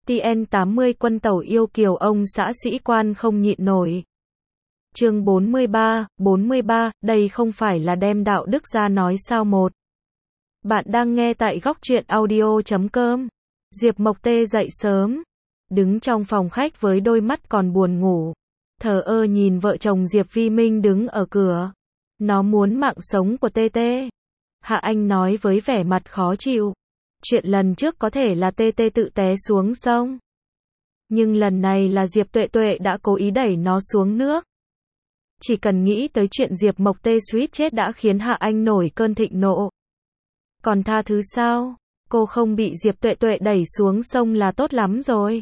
TN80 quân tẩu yêu kiều ông xã sĩ quan không nhịn nổi. Chương 43, đây không phải là đem đạo đức ra nói sao một. Bạn đang nghe tại góc truyện audio.com. Diệp Mộc Tê dậy sớm, đứng trong phòng khách với đôi mắt còn buồn ngủ, thờ ơ nhìn vợ chồng Diệp Vi Minh đứng ở cửa. Nó muốn mạng sống của Tê Tê. Hạ Anh nói với vẻ mặt khó chịu. Chuyện lần trước có thể là Tê Tê tự té xuống sông, nhưng lần này là Diệp Tuệ Tuệ đã cố ý đẩy nó xuống nước. Chỉ cần nghĩ tới chuyện Diệp Mộc Tê suýt chết đã khiến Hạ Anh nổi cơn thịnh nộ. Còn tha thứ sao? Cô không bị Diệp Tuệ Tuệ đẩy xuống sông là tốt lắm rồi.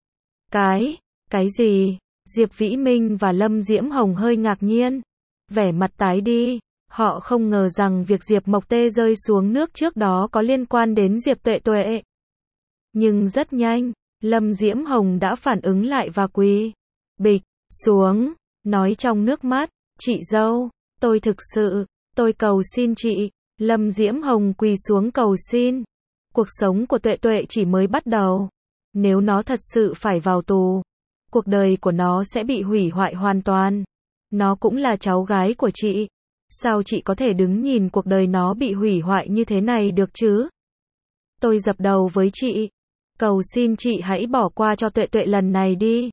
Cái gì? Diệp Vĩ Minh và Lâm Diễm Hồng hơi ngạc nhiên, vẻ mặt tái đi. Họ không ngờ rằng việc Diệp Mộc Tê rơi xuống nước trước đó có liên quan đến Diệp Tuệ Tuệ. Nhưng rất nhanh, Lâm Diễm Hồng đã phản ứng lại và quỳ bịch xuống, nói trong nước mắt, chị dâu, tôi cầu xin chị. Lâm Diễm Hồng quỳ xuống cầu xin. Cuộc sống của Tuệ Tuệ chỉ mới bắt đầu. Nếu nó thật sự phải vào tù, cuộc đời của nó sẽ bị hủy hoại hoàn toàn. Nó cũng là cháu gái của chị. Sao chị có thể đứng nhìn cuộc đời nó bị hủy hoại như thế này được chứ? Tôi dập đầu với chị. Cầu xin chị hãy bỏ qua cho Tuệ Tuệ lần này đi.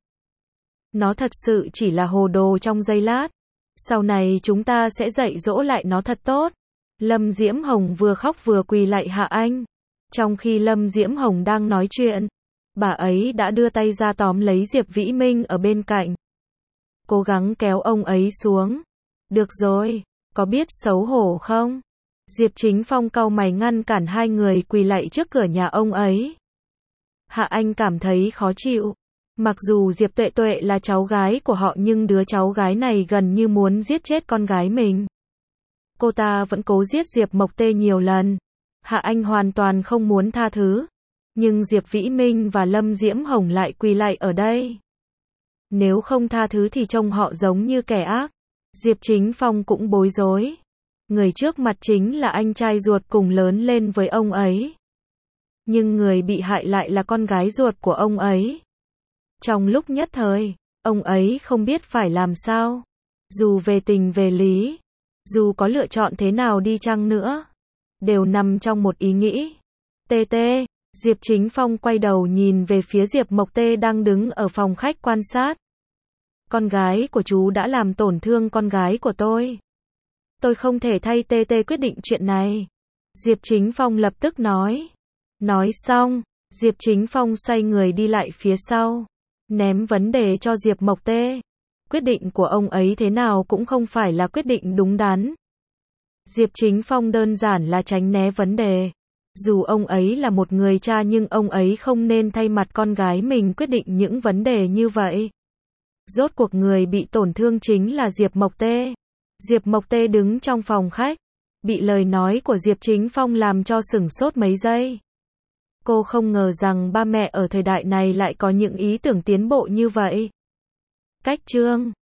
Nó thật sự chỉ là hồ đồ trong giây lát. Sau này chúng ta sẽ dạy dỗ lại nó thật tốt. Lâm Diễm Hồng vừa khóc vừa quỳ lạy Hạ Anh. Trong khi Lâm Diễm Hồng đang nói chuyện, bà ấy đã đưa tay ra tóm lấy Diệp Vĩ Minh ở bên cạnh, cố gắng kéo ông ấy xuống. Được rồi, có biết xấu hổ không? Diệp Chính Phong cau mày ngăn cản hai người quỳ lạy trước cửa nhà ông ấy. Hạ Anh cảm thấy khó chịu. Mặc dù Diệp Tuệ Tuệ là cháu gái của họ nhưng đứa cháu gái này gần như muốn giết chết con gái mình. Cô ta vẫn cố giết Diệp Mộc Tê nhiều lần. Hạ Anh hoàn toàn không muốn tha thứ. Nhưng Diệp Vĩ Minh và Lâm Diễm Hồng lại quỳ lạy ở đây. Nếu không tha thứ thì trông họ giống như kẻ ác. Diệp Chính Phong cũng bối rối. Người trước mặt chính là anh trai ruột cùng lớn lên với ông ấy. Nhưng người bị hại lại là con gái ruột của ông ấy. Trong lúc nhất thời, ông ấy không biết phải làm sao. Dù về tình về lý, dù có lựa chọn thế nào đi chăng nữa, đều nằm trong một ý nghĩ. Tê Tê, Diệp Chính Phong quay đầu nhìn về phía Diệp Mộc Tê đang đứng ở phòng khách quan sát. Con gái của chú đã làm tổn thương con gái của tôi. Tôi không thể thay Tê Tê quyết định chuyện này. Diệp Chính Phong lập tức nói. Nói xong, Diệp Chính Phong xoay người đi lại phía sau, ném vấn đề cho Diệp Mộc Tê. Quyết định của ông ấy thế nào cũng không phải là quyết định đúng đắn. Diệp Chính Phong đơn giản là tránh né vấn đề. Dù ông ấy là một người cha nhưng ông ấy không nên thay mặt con gái mình quyết định những vấn đề như vậy. Rốt cuộc người bị tổn thương chính là Diệp Mộc Tê. Diệp Mộc Tê đứng trong phòng khách, bị lời nói của Diệp Chính Phong làm cho sửng sốt mấy giây. Cô không ngờ rằng ba mẹ ở thời đại này lại có những ý tưởng tiến bộ như vậy. Cách chương